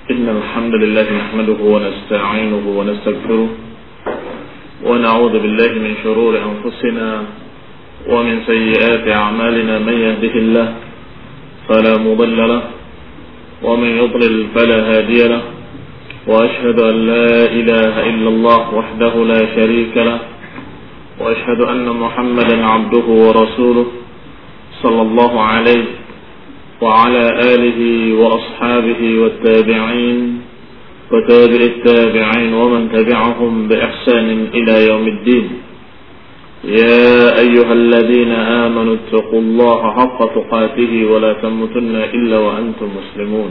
إن الحمد لله نحمده ونستعينه ونستغفره ونعوذ بالله من شرور أنفسنا ومن سيئات أعمالنا. من يهده الله فلا مضل له ومن يضلل فلا هادي له وأشهد أن لا إله إلا الله وحده لا شريك له وأشهد أن محمدا عبده ورسوله صلى الله عليه وعلى آله وأصحابه والتابعين وتابع التابعين ومن تبعهم بإحسان إلى يوم الدين. يا أيها الذين آمنوا اتقوا الله حق تقاته ولا تموتن إلا وأنتم مسلمون.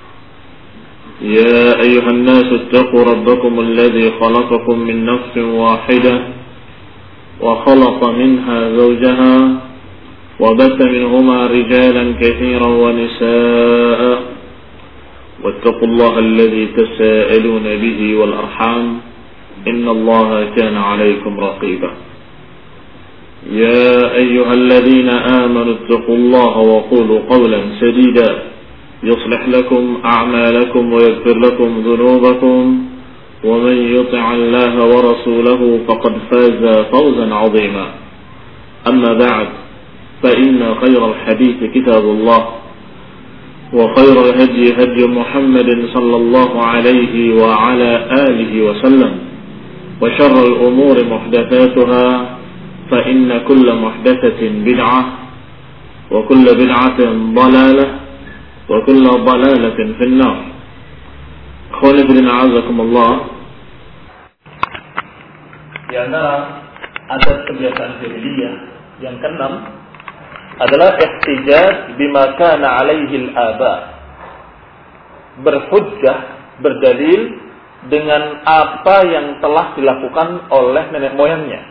يا أيها الناس اتقوا ربكم الذي خلقكم من نفس واحدة وخلق منها زوجها وبث منهما رجالا كثيرا ونساء واتقوا الله الذي تساءلون به والأرحام إن الله كان عليكم رقيبا. يا أيها الذين آمنوا اتقوا الله وقولوا قولا سديدا يصلح لكم أعمالكم ويغفر لكم ذنوبكم ومن يطع الله ورسوله فقد فاز فوزا عظيما. أما بعد فإن خير الحديث كتاب الله وخير الهدي هدي محمد صلى الله عليه وعلى آله وسلم وشر الأمور محدثاتها فإن كل محدثة بدعة وكل بدعة ضلالة وكل ضلالة في النار. Akhwani fillah a'azakumullah. Di antara adat kebiasaan jahiliyah yang keenam adalah ihtijaj bima kana alaihi al-aba. Berhujjah, berdalil dengan apa yang telah dilakukan oleh nenek moyangnya.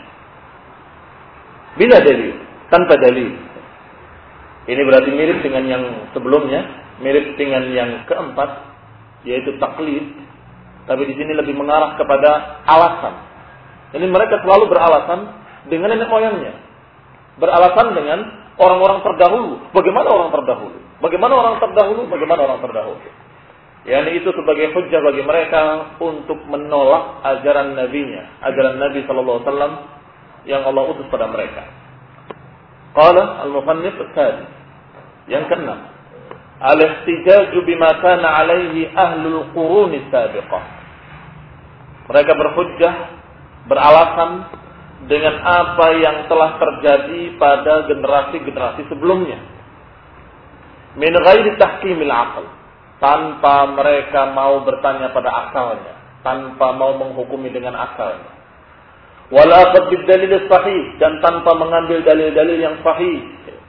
Bila dalil, tanpa dalil. Ini berarti mirip dengan yang sebelumnya, mirip dengan yang keempat, yaitu taklid. Tapi di sini lebih mengarah kepada alasan. Jadi mereka selalu beralasan dengan nenek moyangnya. Beralasan dengan orang-orang terdahulu. Bagaimana orang terdahulu? Bagaimana orang terdahulu? Bagaimana orang terdahulu? Yani itu sebagai hujjah bagi mereka untuk menolak ajaran nabinya, ajaran Nabi sallallahu alaihi wasallam yang Allah utus pada mereka. Qala al-musannif al-thani, yang keenam, al-ihtijaj bima kana alaihi ahlul qurun as-sabiqah. Mereka berhujjah, beralasan dengan apa yang telah terjadi pada generasi-generasi sebelumnya. Min ghairi tahkimil aql, tanpa mereka mau bertanya pada akalnya, tanpa mau menghukumi dengan akalnya. Wal akhadh bid dalil sahih, dan tanpa mengambil dalil-dalil yang sahih.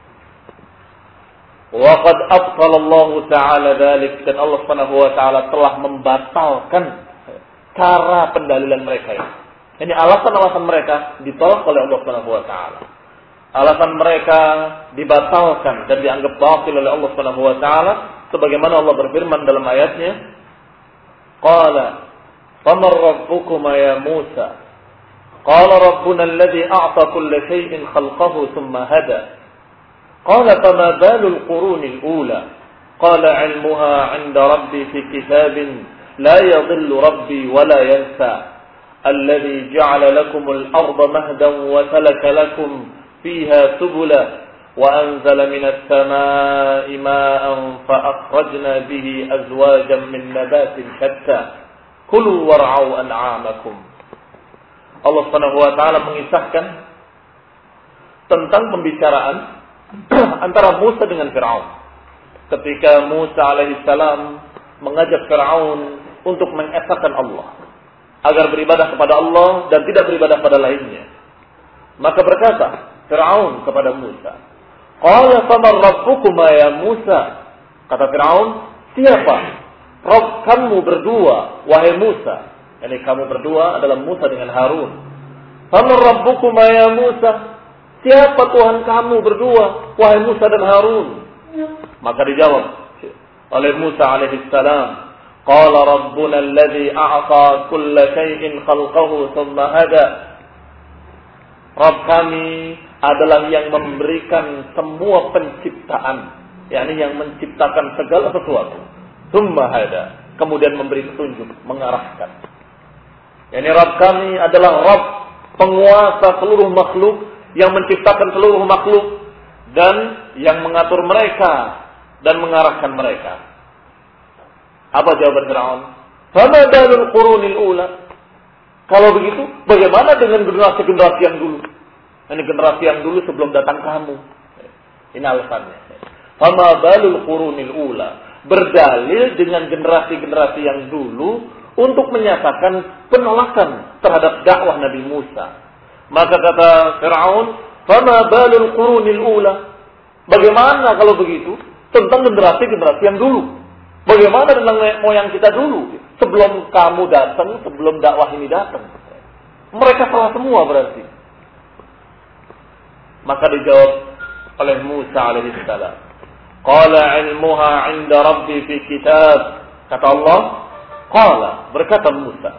Wa qad abtala Allah taala dzalik, dan Allah Subhanahu wa taala telah membatalkan cara pendalilan mereka ini. Ini alasan-alasan mereka ditolak oleh Allah Subhanahu wa taala. Alasan mereka dibatalkan dan dianggap batil oleh Allah Subhanahu wa taala, sebagaimana Allah berfirman dalam ayatnya, qala famar rabbukuma ya Musa, qala rabbuna alladhi a'ta kulla shay'in khalqahu thumma hada, qala fama balul qurunil ula, qala 'ilmuha 'inda rabbi fi kitabin la yadhillu rabbi wa la yansa, الذي جعل لكم الأرض مهدا وسلك لكم فيها سبلا وأنزل من السماء ماء فأخرجنا به أزواجا من نبات شتى كلوا وارعوا أنعامكم. Allah Subhanahu wa taala mengisahkan tentang pembicaraan antara Musa dengan Fir'aun. Ketika Musa alaihissalam mengajak Fir'aun untuk mengesahkan Allah, agar beribadah kepada Allah dan tidak beribadah pada lainnya. Maka berkata Fir'aun kepada Musa, qala faman rabbukuma ya Musa. Kata Fir'aun, siapa Rabb kamu berdua wahai Musa? Yani kamu berdua adalah Musa dengan Harun. Faman rabbukuma ya Musa, siapa Tuhan kamu berdua wahai Musa dan Harun? Maka dijawab oleh Musa alaihissalam, qala rabbuna alladhi a'ta kulla shay'in khalqahu thumma hada. Rabb kami adalah yang memberikan semua penciptaan, yakni yang menciptakan segala sesuatu. Thumma hada, kemudian memberi petunjuk, mengarahkan. Yani Rabb kami adalah Rabb penguasa seluruh makhluk, yang menciptakan seluruh makhluk dan yang mengatur mereka dan mengarahkan mereka. Apa jawaban Fir'aun? Fama balul qurunil ula? Kalau begitu, bagaimana dengan generasi-generasi yang dulu? Ini generasi yang dulu sebelum datang kamu. Ini alasannya. Fama balul qurunil ula? Berdalil dengan generasi-generasi yang dulu untuk menyatakan penolakan terhadap dakwah Nabi Musa. Maka kata Fir'aun, "Fama balul qurunil ula?" Bagaimana kalau begitu tentang generasi-generasi yang dulu? Bagaimana tentang moyang kita dulu? Sebelum kamu datang, sebelum dakwah ini datang. Mereka salah semua berarti. Maka dijawab oleh Musa alaihi salam. Qala ilmuha 'inda rabbi fi kitab. Kata Allah, qala, berkata Musa,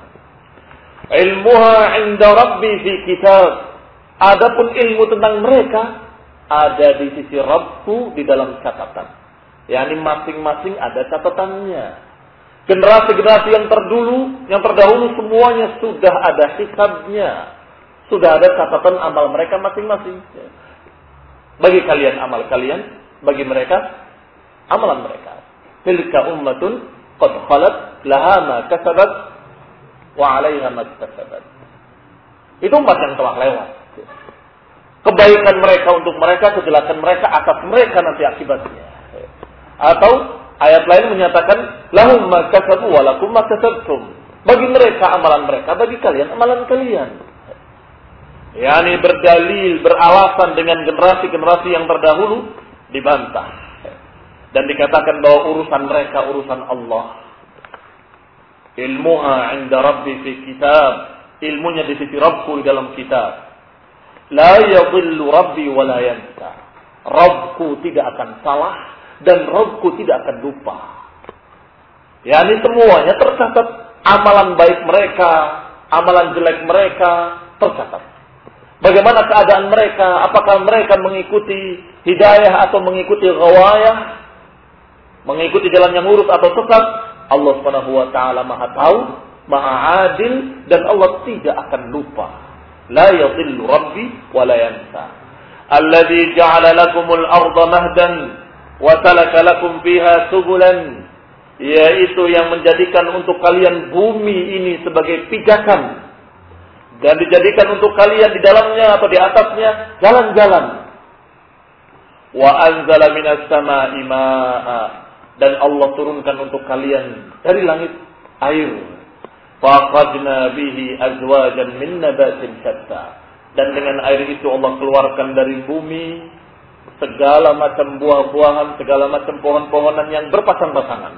ilmuha 'inda rabbi fi kitab. Adapun ilmu tentang mereka ada di sisi Rabbku di dalam catatan. Yani masing-masing ada catatannya. Generasi-generasi yang terdahulu semuanya sudah ada hisabnya. Sudah ada catatan amal mereka masing-masing. Bagi kalian amal kalian, bagi mereka amalan mereka. Tilka ummatun qad khalat laha ma kasabat wa 'alaiha ma kasabat. Itu umat yang telah lewat. Kebaikan mereka untuk mereka, kejelekan mereka atas mereka nanti akibatnya. Atau ayat lain menyatakan lahum ma kasabu wa lakum ma kasabtum. Bagi mereka amalan mereka, bagi kalian amalan kalian. Yani berdalil, beralasan dengan generasi-generasi yang terdahulu dibantah dan dikatakan bahwa urusan mereka urusan Allah. Ilmuha 'inda rabbi fi kitab. Ilmunya di sisi Rabbku di dalam kitab. La yadhillu rabbi wa la yansa. Rabbku tidak akan salah dan Rabbku tidak akan lupa. Yani semuanya tercatat. Amalan baik mereka, amalan jelek mereka tercatat. Bagaimana keadaan mereka? Apakah mereka mengikuti hidayah atau mengikuti ghawayah? Mengikuti jalan yang lurus atau sesat? Allah Subhanahu wa taala Maha tahu, Maha adil, dan Allah tidak akan lupa. La yadhillu rabbi wa la yansa. Alladzi ja'ala lakumul arda mahdan wa salaka lakum fiha subulan, yaitu yang menjadikan untuk kalian bumi ini sebagai pijakan dan dijadikan untuk kalian di dalamnya atau di atasnya jalan-jalan. Wa anzala minas samaa'i maa'a, dan Allah turunkan untuk kalian dari langit air. Faqadna bihi azwajan min nabatin syatta, dan dengan air itu Allah keluarkan dari bumi segala macam buah-buahan, segala macam pohon-pohonan yang berpasang-pasangan.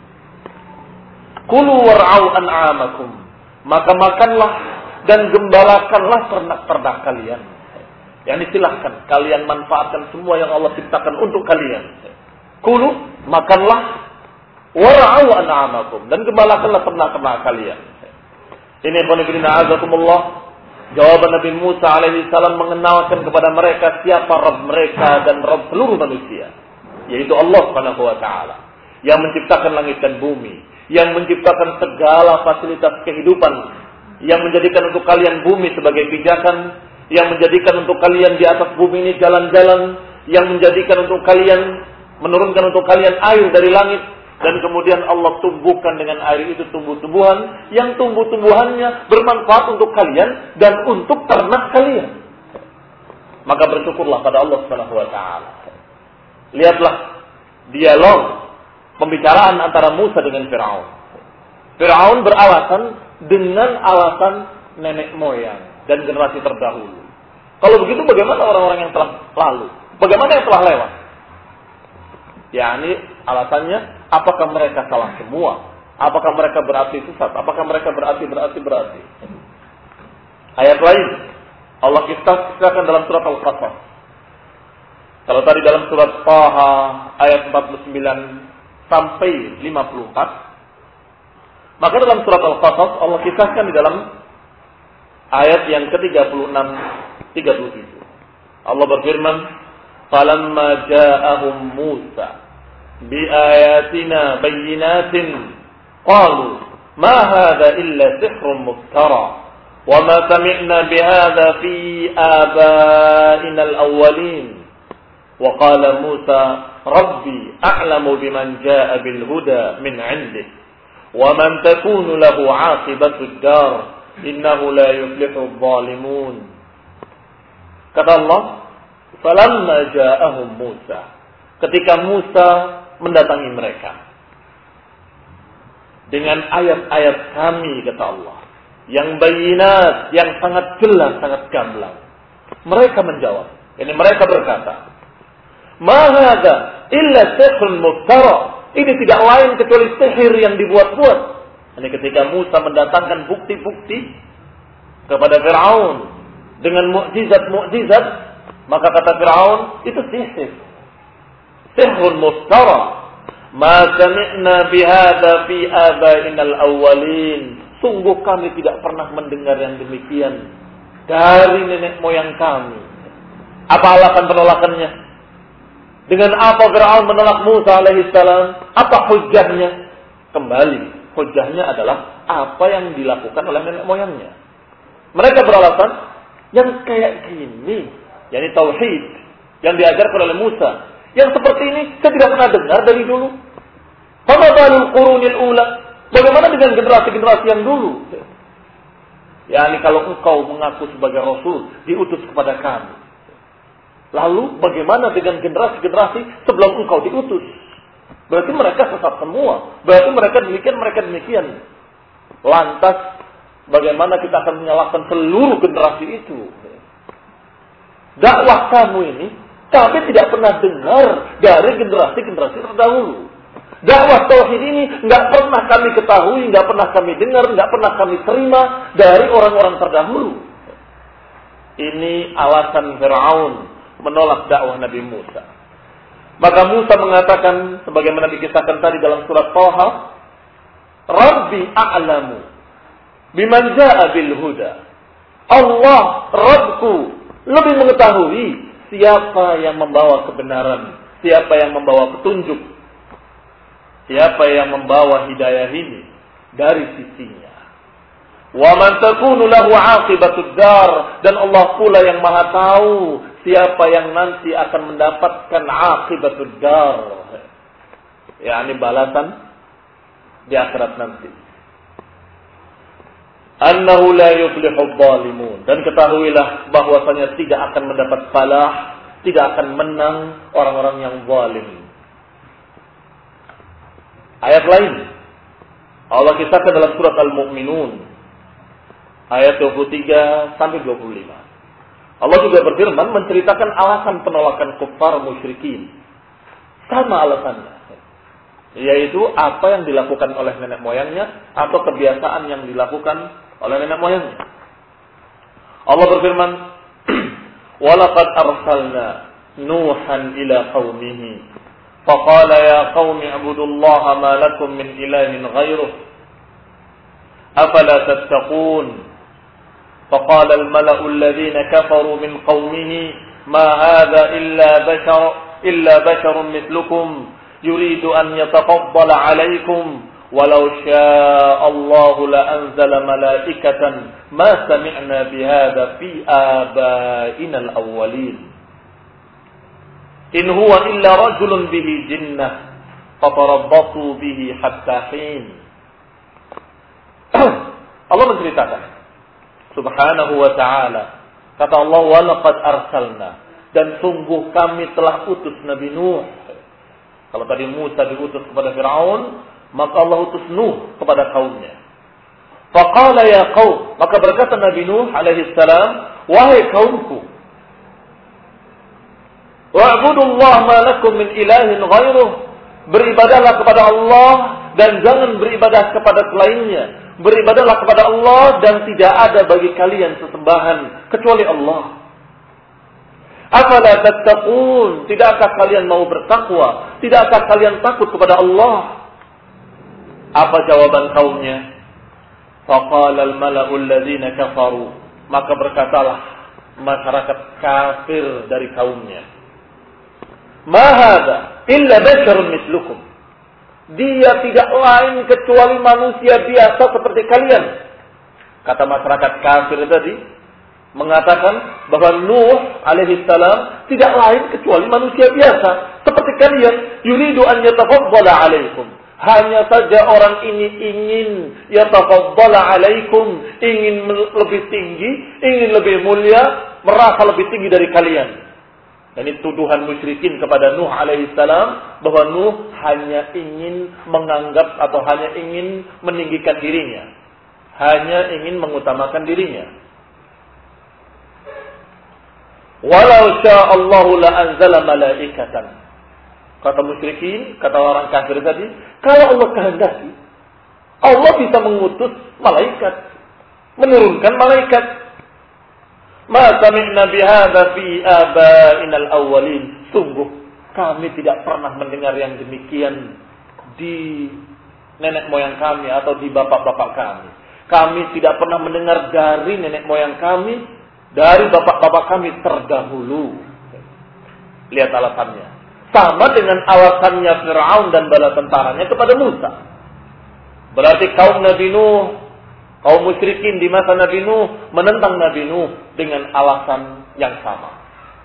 Kulu war'au an'amakum, maka makanlah dan gembalakanlah ternak-ternak kalian. Yang silahkan kalian manfaatkan semua yang Allah ciptakan untuk kalian. Kulu, makanlah, war'au an'amakum, dan gembalakanlah ternak-ternak kalian. Ini qanibina azakumullah, jawaban Nabi Musa alaihi salam mengenalkan kepada mereka siapa Rabb mereka dan Rabb seluruh manusia, yaitu Allah Subhanahu wa taala, yang menciptakan langit dan bumi, yang menciptakan segala fasilitas kehidupan, yang menjadikan untuk kalian bumi sebagai pijakan, yang menjadikan untuk kalian di atas bumi ini jalan-jalan, yang menjadikan untuk kalian, menurunkan untuk kalian air dari langit, dan kemudian Allah tumbuhkan dengan air itu tumbuh-tumbuhan, yang tumbuh-tumbuhannya bermanfaat untuk kalian dan untuk ternak kalian. Maka bersyukurlah pada Allah Subhanahu wa taala. Lihatlah dialog pembicaraan antara Musa dengan Fir'aun. Fir'aun beralasan dengan alasan nenek moyang dan generasi terdahulu. Kalau begitu bagaimana orang-orang yang telah lalu? Bagaimana yang telah lewat? Yani alasannya, apakah mereka salah semua? Apakah mereka berarti sesat? Apakah mereka berarti? Ayat lain Allah kisahkan dalam surat Al-Qasas. Kalau tadi dalam surat Taha ayat 49 sampai 54, maka dalam surat Al-Qasas Allah kisahkan di dalam ayat yang ke-36 37. Allah berfirman, "Falamma ja'ahum Musa bi ayatina bayyinatin qalu ma hadha illa sihrun muftara wa ma sami'na bihadha fi abaina al-awwalin. Wa qala Musa rabbi a'lamu biman jaa'a bil huda min 'indihi wa man takunu lahu 'aqibatu ad-dar innahu la yuflihu adh-dhalimun. Kata Allah, falamma ja'ahum Musa, ketika Musa mendatangi mereka dengan ayat-ayat kami, kata Allah, yang bayinat, yang sangat jelas, sangat gamblang, mereka menjawab, mereka berkata, ma hadza illa sihrun muftara. Ini tidak lain kecuali sihir yang dibuat-buat. Ini ketika Musa mendatangkan bukti-bukti kepada Fir'aun dengan mukjizat-mukjizat, maka kata Fir'aun, itu sihir. Sihrun muftara. Ma sami'na bihadza fi abaina al-awwalin. Sungguh kami tidak pernah mendengar yang demikian dari nenek moyang kami. Apa alasan penolakannya? Dengan apa Fir'aun menolak Musa alaihissalam? Apa hujjahnya? Kembali, hujjahnya adalah apa yang dilakukan oleh nenek moyangnya. Mereka beralasan, yang kayak gini, yakni tauhid, yang diajarkan oleh Musa, yang seperti ini saya tidak pernah dengar dari dulu. Fama balul qurunil ula? Bagaimana dengan generasi-generasi yang dulu? Yakni kalau engkau mengaku sebagai Rasul, diutus kepada kami. Lalu bagaimana dengan generasi-generasi sebelum engkau diutus? Berarti mereka sesat semua. Berarti mereka demikian. Lantas bagaimana kita akan menyalahkan seluruh generasi itu? Dakwah kamu ini kami tidak pernah dengar dari generasi-generasi terdahulu. Dakwah tauhid ini nggak pernah kami ketahui, nggak pernah kami dengar, nggak pernah kami terima dari orang-orang terdahulu. Ini alasan Fir'aun menolak dakwah Nabi Musa. Maka Musa mengatakan, sebagaimana dikisahkan tadi dalam surat Thaha, Rabbi a'lamu biman jaa'a bil huda. Allah, Rabbku, lebih mengetahui siapa yang membawa kebenaran, siapa yang membawa petunjuk, siapa yang membawa hidayah ini dari sisinya. Wa man takunu lahu 'aqibatud dar, dan Allah pula yang Maha tahu siapa yang nanti akan mendapatkan aqibatud dar, yakni balasan di akhirat nanti. Annahu la yuflihu adh-dhalimun, dan ketahuilah bahwasanya tidak akan mendapat falah, tidak akan menang orang-orang yang zalim. Ayat lain Allah kisahkan dalam surat Al-Mu'minun ayat 23 sampai 25. Allah juga berfirman menceritakan alasan penolakan kuffar musyrikin. Sama alasannya, yaitu apa yang dilakukan oleh nenek moyangnya atau kebiasaan yang dilakukan oleh nenek moyangnya. Allah berfirman, "Walaqad arsalna Nuhan ila qaumihi, faqala ya qaumi ibudullaha ma lakum min ilahin ghairuh, afala tattaqun." فقال الملأ الذين كفروا من قومه ما هذا إلا بشر مثلكم يريد أن يتفضل عليكم ولو شاء الله لأنزل ملائكة ما سمعنا بهذا في آبائنا الأولين إن هو إلا رجل به جنة فتربصوا به حتى حين. Allah menceritakan Subhanahu wa ta'ala, kata Allah, walaqad arsalna, dan sungguh kami telah utus Nabi Nuh. Kalau tadi Musa diutus kepada Fir'aun, maka Allah utus Nuh kepada kaumnya. Faqala ya qaum, maka berkata Nabi Nuh alaihi salam, wahai kaumku, wa'budullaha ma lakum min ilahin ghairuh, beribadahlah kepada Allah dan jangan beribadah kepada selainnya. Beribadahlah kepada Allah dan tidak ada bagi kalian sesembahan kecuali Allah. Afala tattaqun, tidakkah kalian mau bertakwa? Tidakkah kalian takut kepada Allah? Apa jawaban kaumnya? Faqala al-mala'u alladhina kafaru, maka berkatalah masyarakat kafir dari kaumnya, ma hadza illa basharun mislukum. Dia tidak lain kecuali manusia biasa seperti kalian. Kata masyarakat kafir tadi mengatakan bahwa Nuh alaihissalam tidak lain kecuali manusia biasa seperti kalian. Yuridu an yatafaddala alaikum. Hanya saja orang ini ingin yatafaddala alaikum, ingin lebih tinggi, ingin lebih mulia, merasa lebih tinggi dari kalian. Dan ini tuduhan musyrikin kepada Nuh alaihissalam bahwa Nuh hanya ingin menganggap atau hanya ingin meninggikan dirinya, hanya ingin mengutamakan dirinya. Walau sya'allahu la anzala malaikatan. Kata musyrikin, kata orang kafir tadi, kalau Allah kehendaki, Allah bisa mengutus malaikat, menurunkan malaikat. Ma sami'na bihadza fi aba'inal awwalin. Sungguh kami tidak pernah mendengar yang demikian di nenek moyang kami atau di bapak-bapak kami. Kami tidak pernah mendengar dari nenek moyang kami, dari bapak-bapak kami terdahulu. Lihat alasannya. Sama dengan alasannya Fir'aun dan bala tentaranya kepada Musa. Berarti kaum Nabi Nuh, kaum musyrikin di masa Nabi Nuh menentang Nabi Nuh dengan alasan yang sama.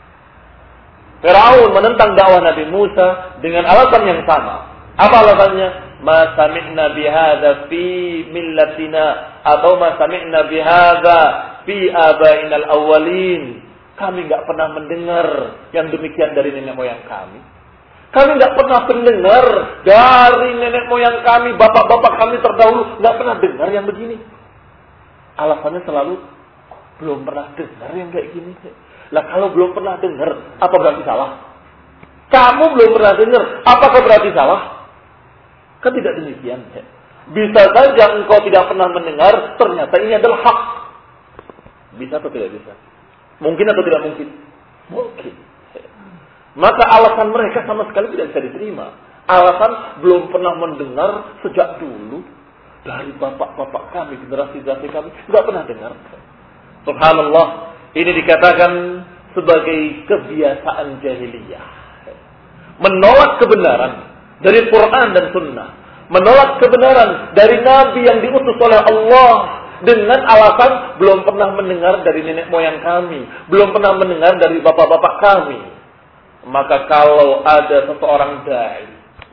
Fir'aun menentang dakwah Nabi Musa dengan alasan yang sama. Apa alasannya? Ma sami'na bihadza fi millatina atau ma sami'na bihadza fi abainal awwalin. Kami enggak pernah mendengar yang demikian dari nenek moyang kami. Kami enggak pernah mendengar dari nenek moyang kami, bapak-bapak kami terdahulu, enggak pernah dengar yang begini. Alasannya selalu belum pernah dengar yang kayak gini. Lah kalau belum pernah dengar, apa berarti salah? Kamu belum pernah dengar, apakah berarti salah? Kan tidak demikian. Bisa saja engkau tidak pernah mendengar, ternyata ini adalah hak. Bisa atau tidak bisa? Mungkin atau tidak mungkin? Mungkin. Maka alasan mereka sama sekali tidak bisa diterima. Alasan belum pernah mendengar sejak dulu. Dari bapak-bapak kami, generasi-generasi kami, tidak pernah dengar. Subhanallah, ini dikatakan sebagai kebiasaan jahiliyah. Menolak kebenaran dari Quran dan Sunnah. Menolak kebenaran dari Nabi yang diutus oleh Allah. Dengan alasan belum pernah mendengar dari nenek moyang kami. Belum pernah mendengar dari bapak-bapak kami. Maka kalau ada seseorang dai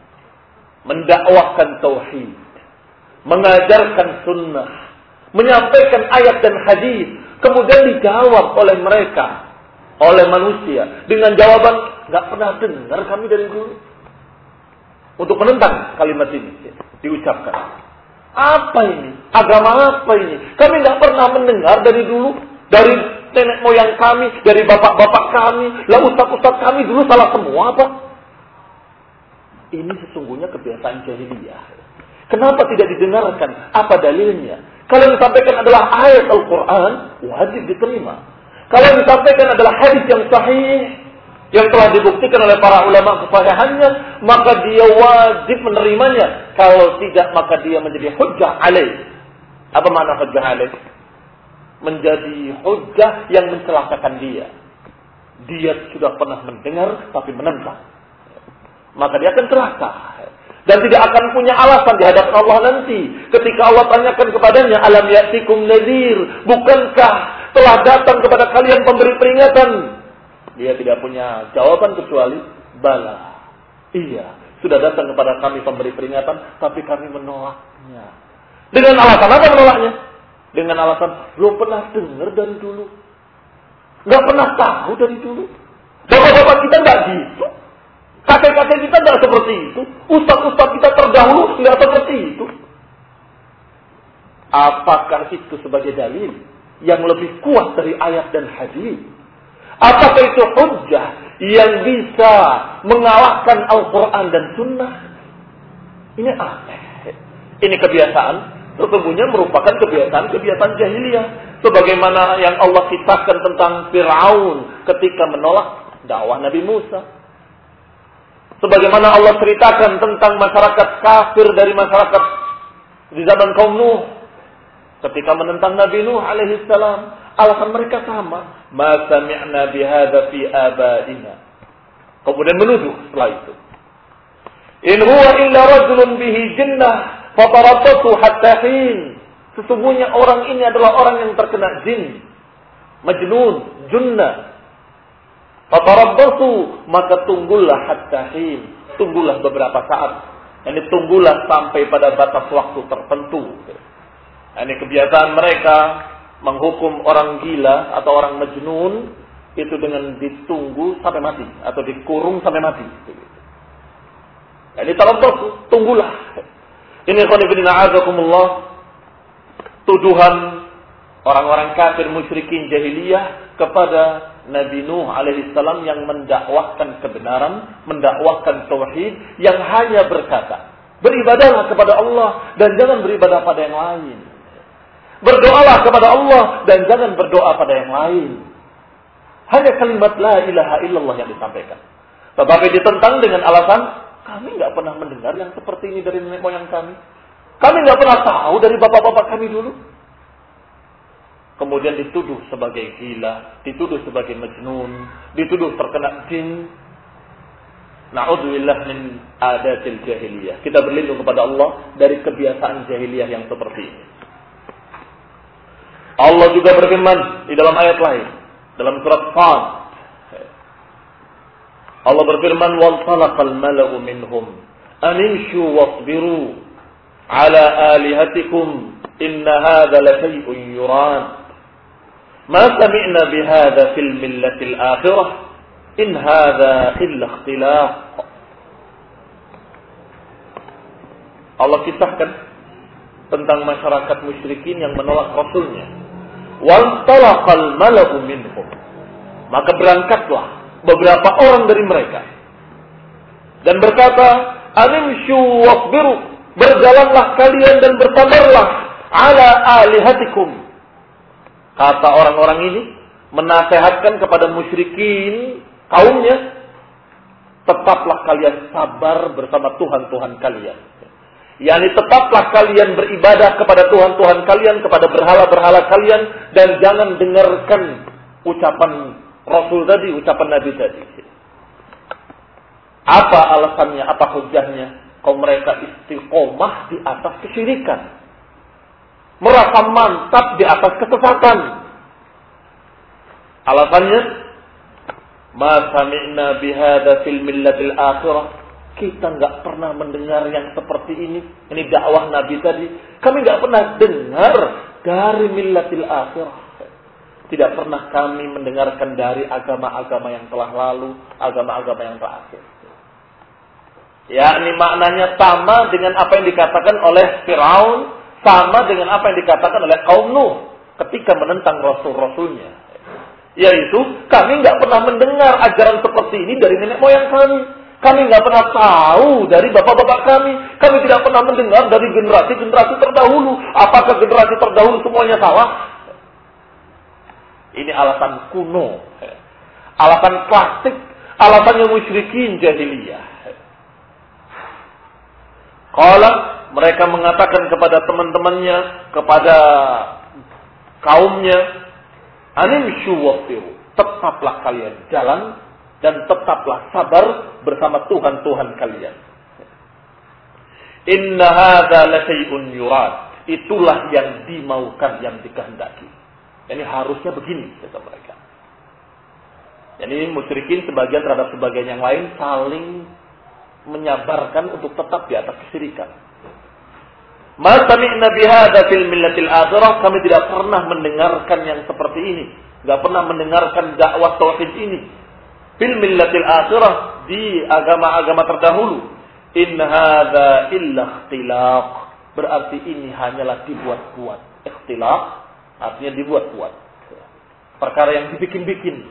mendakwahkan tauhid, mengajarkan sunnah, menyampaikan ayat dan hadis, kemudian dijawab oleh mereka, oleh manusia dengan jawaban nggak pernah dengar kami dari dulu, untuk menentang kalimat ini diucapkan. Apa ini? Agama apa ini? Kami nggak pernah mendengar dari dulu, dari nenek moyang kami, dari bapak-bapak kami, lah ustaz-ustaz kami dulu salah semua apa? Ini sesungguhnya kebiasaan jahiliyah. Kenapa tidak didengarkan? Apa dalilnya? Kalau yang disampaikan adalah ayat Al-Quran, wajib diterima. Kalau yang disampaikan adalah hadis yang sahih, yang telah dibuktikan oleh para ulama kesahihannya, maka dia wajib menerimanya. Kalau tidak, maka dia menjadi hujjah alaih. Apa makna hujjah alaih? Menjadi hujjah yang mencelakakan dia. Dia sudah pernah mendengar, tapi menentang. Maka dia akan celaka. Dan tidak akan punya alasan di hadapan Allah nanti. Ketika Allah tanyakan kepadanya, alam ya'tikum nadhir, bukankah telah datang kepada kalian pemberi peringatan? Dia tidak punya jawaban kecuali bala. Iya, sudah datang kepada kami pemberi peringatan, tapi kami menolaknya. Dengan alasan apa menolaknya? Dengan alasan belum pernah dengar dari dulu. Nggak pernah tahu dari dulu. Bapak-bapak kita nggak gitu. Kakek-kakek kita nggak seperti itu. Ustaz-ustaz kita terdahulu nggak seperti itu. Apakah itu sebagai dalil yang lebih kuat dari ayat dan hadis? Apakah itu hujjah yang bisa mengalahkan Al-Quran dan Sunnah? Ini aneh. Ini kebiasaan, sesungguhnya merupakan kebiasaan jahiliyah. Sebagaimana yang Allah kisahkan tentang Fir'aun ketika menolak dakwah Nabi Musa. Sebagaimana Allah ceritakan tentang masyarakat kafir dari masyarakat di zaman kaum Nuh. Ketika menentang Nabi Nuh alaihissalam, alasan mereka sama. Ma sami'na bihadza fi abaina. Kemudian menuduh setelah itu. In huwa illa rajulun bihi jinnah fatarabbasu hatta hin. Sesungguhnya orang ini adalah orang yang terkena jin, majnun, junna. Fatarabbasu, maka tunggulah hatta hin. Tunggulah beberapa saat. Ini tunggulah sampai pada batas waktu tertentu. Ini kebiasaan mereka menghukum orang gila atau orang majnun itu dengan ditunggu sampai mati atau dikurung sampai mati. Ini tarabbasu, tunggulah. Ini khonibina a'azakumullah, tuduhan orang-orang kafir musyrikin jahiliyah kepada Nabi Nuh alaihi salam yang mendakwahkan kebenaran, mendakwahkan tauhid, yang hanya berkata, beribadahlah kepada Allah dan jangan beribadah pada yang lain. Berdoalah kepada Allah dan jangan berdoa pada yang lain. Hanya kalimat la ilaha illallah yang disampaikan. Tetapi ditentang dengan alasan, kami nggak pernah mendengar yang seperti ini dari nenek moyang kami. Kami nggak pernah tahu dari bapak-bapak kami dulu. Kemudian dituduh sebagai gila, dituduh sebagai majnun, dituduh terkena jin. Na'udzubillah min adatil jahiliyah. Kita berlindung kepada Allah dari kebiasaan jahiliyah yang seperti ini. Allah juga berfirman di dalam ayat lain, dalam surat Qad. Allah berfirman, "Wal talaqal mala'u minhum an imshu wasbiru ala alihatikum inna hadza la shay'un yurad. Ma sami'na bihadza fil millatil akhirah in hadza illa ikhtilaf." Allah kisahkan tentang masyarakat musyrikin yang menolak rasulnya. Wal talaqal mala'u minhum, maka berangkatlah beberapa orang dari mereka dan berkata, "Animshu wasbiru," berjalanlah kalian dan bersabarlah, "ala alihatikum." Kata orang-orang ini menasihatkan kepada musyrikin kaumnya, tetaplah kalian sabar bersama Tuhan-Tuhan kalian. Yani tetaplah kalian beribadah kepada Tuhan-Tuhan kalian, kepada berhala-berhala kalian, dan jangan dengarkan ucapan Rasul tadi, ucapan Nabi tadi. Apa alasannya, apa hujahnya? Kaum mereka istiqomah di atas kesyirikan, merasa mantap di atas kesesatan. Alasannya, "Ma sami'na bihadza fil millatil akhirah." Kita nggak pernah mendengar yang seperti ini. Ini dakwah Nabi tadi. Kami nggak pernah dengar dari millatil akhirah. Tidak pernah kami mendengarkan dari agama-agama yang telah lalu, agama-agama yang terakhir. Ya, ini maknanya sama dengan apa yang dikatakan oleh Firaun, sama dengan apa yang dikatakan oleh kaum Nuh ketika menentang rasul-rasulnya. Yaitu, kami nggak pernah mendengar ajaran seperti ini dari nenek moyang kami. Kami nggak pernah tahu dari bapak-bapak kami. Kami tidak pernah mendengar dari generasi-generasi terdahulu. Apakah generasi terdahulu semuanya salah? Ini alasan kuno, alasan klasik, alasannya musyrikin jahiliyah. Kalau mereka mengatakan kepada teman-temannya, kepada kaumnya, "Animshu wasbiru," tetaplah kalian jalan dan tetaplah sabar bersama Tuhan-Tuhan kalian. Inna hadza la syai'un yurad. Itulah yang dimaukan, yang dikehendaki. Ini harusnya begini, kata mereka. Jadi musyrikin sebagian terhadap sebagian yang lain saling menyabarkan untuk tetap di atas kesyirikan. Ma sami'na bihadza fil millatil akhirah, kami tidak pernah mendengarkan yang seperti ini. Enggak pernah mendengarkan dakwah tauhid ini. Fil millatil akhirah, di agama-agama terdahulu. In hadza illa ikhtilaq, berarti ini hanyalah dibuat-buat. Ikhtilaq artinya dibuat-buat, perkara yang dibikin-bikin.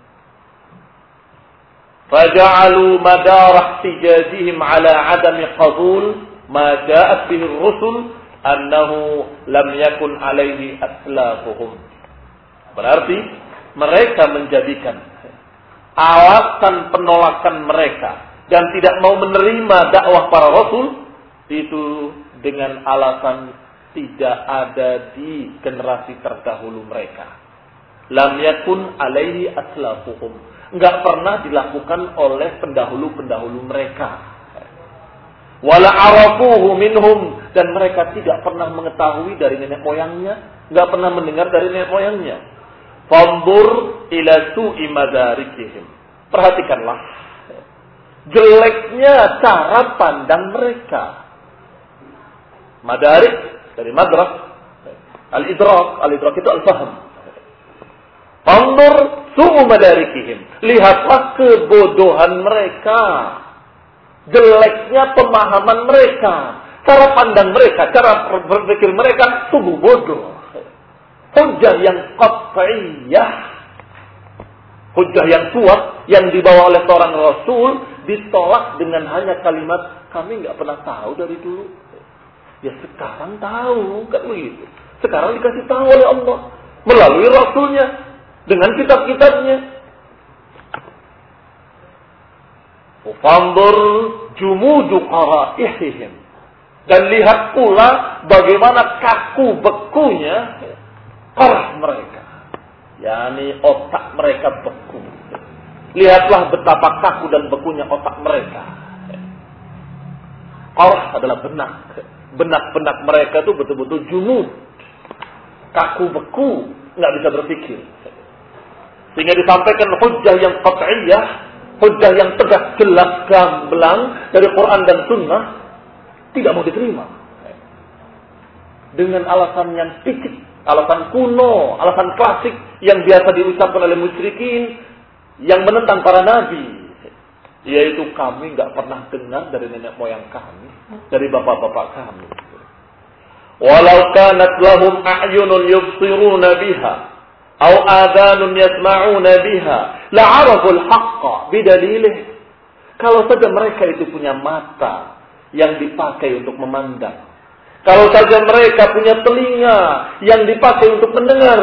Faja'alu madar ihtijajihim ala adami qabul ma ja'at bihi ar-rusul annahu lam yakun alaihi aslafuhum. Berarti mereka menjadikan alasan penolakan mereka dan tidak mau menerima dakwah para rasul itu dengan alasan tidak ada di generasi terdahulu mereka. Lam yakun alaihi aslafuhum. Enggak pernah dilakukan oleh pendahulu-pendahulu mereka. Wala arafuhu minhum, dan mereka tidak pernah mengetahui dari nenek moyangnya, enggak pernah mendengar dari nenek moyangnya. Fanzur ila su'i madarikihim. Perhatikanlah jeleknya cara pandang mereka. Madarik dari madrak, al-idrak itu al-fahm. Fanzur su'u madarikihim. Lihatlah kebodohan mereka. Jeleknya pemahaman mereka. Cara pandang mereka, cara berpikir mereka sungguh bodoh. Hujjah yang qat'iyah. Hujjah yang kuat yang dibawa oleh seorang Rasul ditolak dengan hanya kalimat, kami nggak pernah tahu dari dulu. Ya sekarang tahu, kan begitu. Sekarang dikasih tahu oleh Allah melalui Rasulnya dengan kitab-kitabnya. Fanzur jumudu qara'ihim, dan lihat pula bagaimana kaku bekunya qarah mereka, yakni otak mereka beku. Lihatlah betapa kaku dan bekunya otak mereka. Qarah adalah benak mereka itu betul-betul jumud, kaku beku, nggak bisa berpikir. Sehingga disampaikan hujjah yang qat'iyah, hujjah yang tegas, jelas, gamblang dari Quran dan Sunnah, tidak mau diterima. Dengan alasan yang pikir, alasan kuno, alasan klasik yang biasa diucapkan oleh musyrikin yang menentang para nabi. Yaitu kami nggak pernah dengar dari nenek moyang kami, dari bapak-bapak kami. Walau kanat lahum a'yunun yubsiruna biha أو آذان يسمعون بها لعرفوا الحق بدليله. Kalau saja mereka itu punya mata yang dipakai untuk memandang, kalau saja mereka punya telinga yang dipakai untuk mendengar,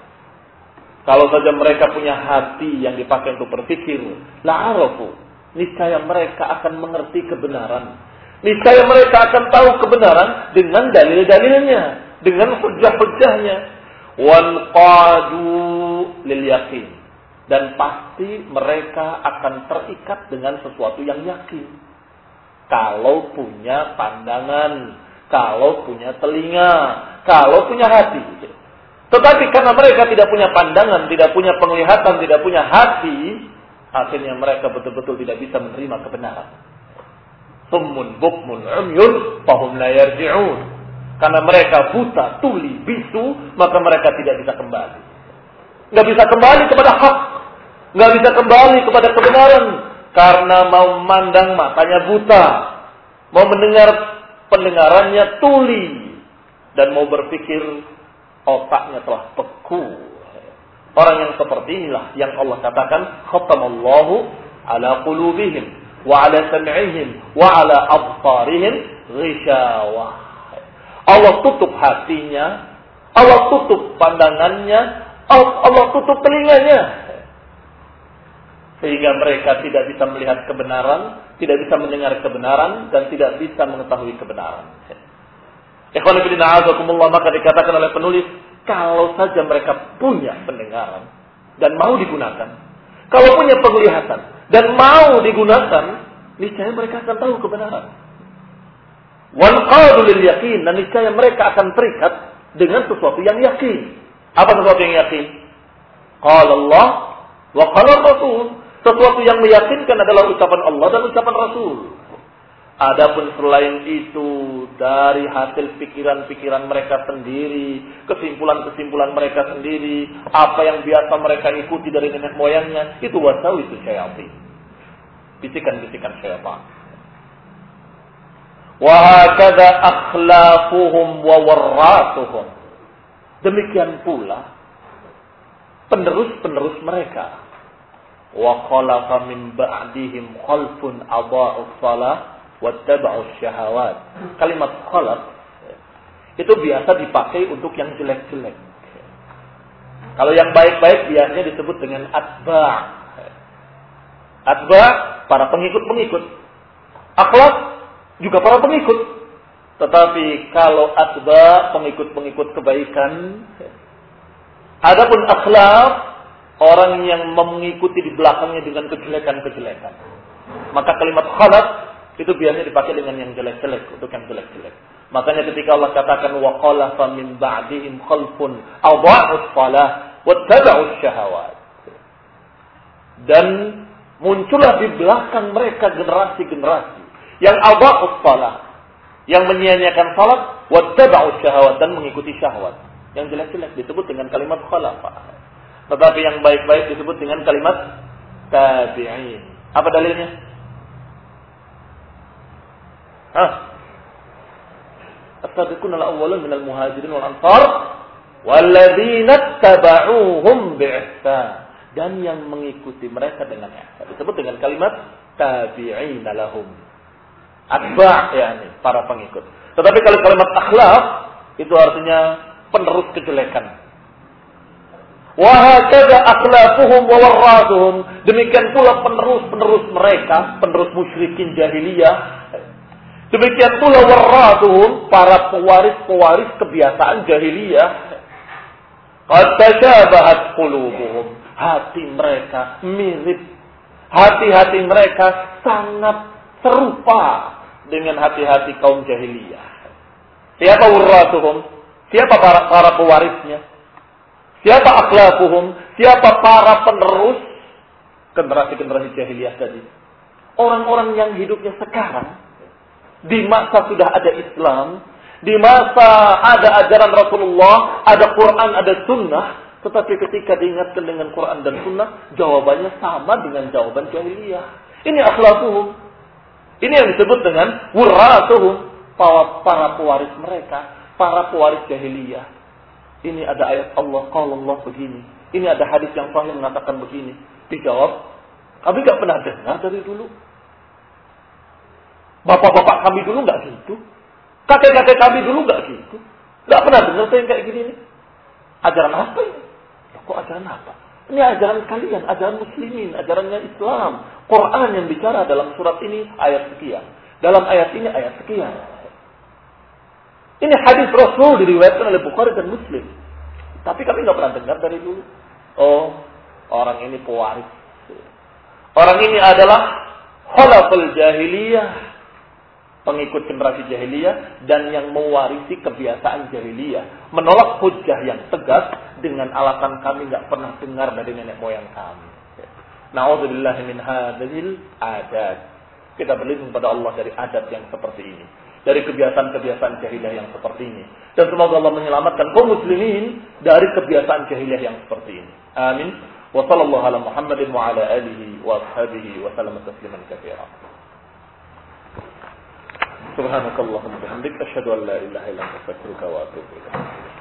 kalau saja mereka punya hati yang dipakai untuk berpikir, la'arafu, niscaya mereka akan mengerti kebenaran, niscaya mereka akan tahu kebenaran dengan dalil-dalilnya, dengan hujjah-hujjahnya. Wanqadu lil yakin, dan pasti mereka akan terikat dengan sesuatu yang yakin. Kalau punya pandangan, kalau punya telinga, kalau punya hati. Tetapi karena mereka tidak punya pandangan, tidak punya penglihatan, tidak punya hati, akhirnya mereka betul-betul tidak bisa menerima kebenaran. Summun bukmun umyun fahum la yarji'un. Karena mereka buta, tuli, bisu, maka mereka tidak bisa kembali. Nggak bisa kembali kepada hak, nggak bisa kembali kepada kebenaran, karena mau memandang matanya buta, mau mendengar pendengarannya tuli, dan mau berpikir otaknya telah beku. Orang yang seperti inilah yang Allah katakan, khatamallahu ala qulubihim wa ala sam'ihim wa ala absarihim ghishawah. Allah tutup hatinya, Allah tutup pandangannya, Allah tutup telinganya. Sehingga mereka tidak bisa melihat kebenaran, tidak bisa mendengar kebenaran, dan tidak bisa mengetahui kebenaran. Ikhwan fillah a'azakumullah, maka dikatakan oleh penulis, kalau saja mereka punya pendengaran dan mau digunakan, kalau punya penglihatan dan mau digunakan, niscaya mereka akan tahu kebenaran. Wanqadu lil yakin, dan niscaya mereka akan terikat dengan sesuatu yang yakin. Apa sesuatu yang yakin? Qala Allah wa qala Rasul. Sesuatu yang meyakinkan adalah ucapan Allah dan ucapan Rasul. Adapun selain itu dari hasil pikiran-pikiran mereka sendiri, kesimpulan-kesimpulan mereka sendiri, apa yang biasa mereka ikuti dari nenek moyangnya, itu wasawis syaitan. Bisikan-bisikan syaitan. Wahakadha akhlaquhum wa warratuhum. Demikian pula penerus-penerus mereka. Wa khalaqa min ba'dihim khalfun adha'us shalah wattaba'us syahawat. Kalimat khalaq itu biasa dipakai untuk yang jelek-jelek. Kalau yang baik-baik biasanya disebut dengan atba'. Atba' para pengikut-pengikut. Akhlaq juga para pengikut. Tetapi kalau atba, pengikut-pengikut kebaikan, adapun akhlak, orang yang mengikuti di belakangnya dengan kejelekan-kejelekan. Maka kalimat khalaq Itu biasanya dipakai dengan yang jelek-jelek, untuk yang jelek-jelek. Makanya ketika Allah katakan wa khalafa min ba'dihim khalfun adha'us shalah wattaba'us syahawat. Dan muncullah di belakang mereka generasi-generasi yang adha'us shalah, yang menyia-nyiakan salat, wattaba'us syahawat, dan mengikuti syahwat. Yang jelek-jelek disebut dengan kalimat khalafa. Tetapi yang baik-baik disebut dengan kalimat tabi'in. Apa dalilnya? As-sabiquna al-awwalun minal muhajirin wal ansar walladzina tabauhum bi'ihsan, dan yang mengikuti mereka dengan ihsan disebut dengan kalimat tabi'in lahum. Atba' yakni para pengikut. Tetapi kalau kalimat akhlak itu artinya penerus kejelekan. Wa hakadha akhlaquhum wa warratuhum, demikian pula penerus mereka, penerus musyrikin jahiliyah. Demikian pula warratuhum, para pewaris kebiasaan jahiliyah. Qad tashabahat qulubuhum, hati mereka mirip, hati-hati mereka sangat serupa dengan hati-hati kaum jahiliyah. Siapa warratuhum? Siapa para pewarisnya? Siapa akhlaquhum? Siapa para penerus generasi-generasi jahiliyah tadi? Orang-orang yang hidupnya sekarang, di masa sudah ada Islam, di masa ada ajaran Rasulullah, ada Quran, ada Sunnah, tetapi ketika diingatkan dengan Quran dan Sunnah, jawabannya sama dengan jawaban jahiliyah. Ini akhlaquhum. Ini yang disebut dengan wurratuhum, para pewaris mereka, para pewaris jahiliyah. Ini ada ayat Allah, qala Allah begini. Ini ada hadis yang sahih mengatakan begini. Dijawab, kami enggak pernah dengar dari dulu. Bapak-bapak kami dulu enggak gitu. Kakek-kakek kami dulu enggak gitu. Enggak pernah dengar saya yang kayak gini nih. Ajaran apa ini? Loh, kok ajaran apa? Ini ajaran kalian, ajaran muslimin, ajarannya Islam. Quran yang bicara dalam surat ini ayat sekian. Dalam ayat ini ayat sekian. Ini hadis Rasul diriwayatkan oleh Bukhari dan Muslim. Tapi kami enggak pernah dengar dari dulu. Oh, orang ini pewaris. Orang ini adalah khalaful jahiliyah, pengikut generasi jahiliyah, dan yang mewarisi kebiasaan jahiliyah, menolak hujjah yang tegas dengan alasan kami enggak pernah dengar dari nenek moyang kami. Na'udzubillahi min hadzal adat. Kita berlindung pada Allah dari adat yang seperti ini, dari kebiasaan-kebiasaan jahiliyah yang seperti ini. Dan semoga Allah menyelamatkan kaum muslimin dari kebiasaan jahiliyah yang seperti ini. Amin. Wa sallallahu ala Muhammadin wa ala alihi wa ashabihi wa sallam tasliman katsiran. Subhanakallahumma wa bihamdika asyhadu an la ilaha illa anta astaghfiruka wa atubu ilaik.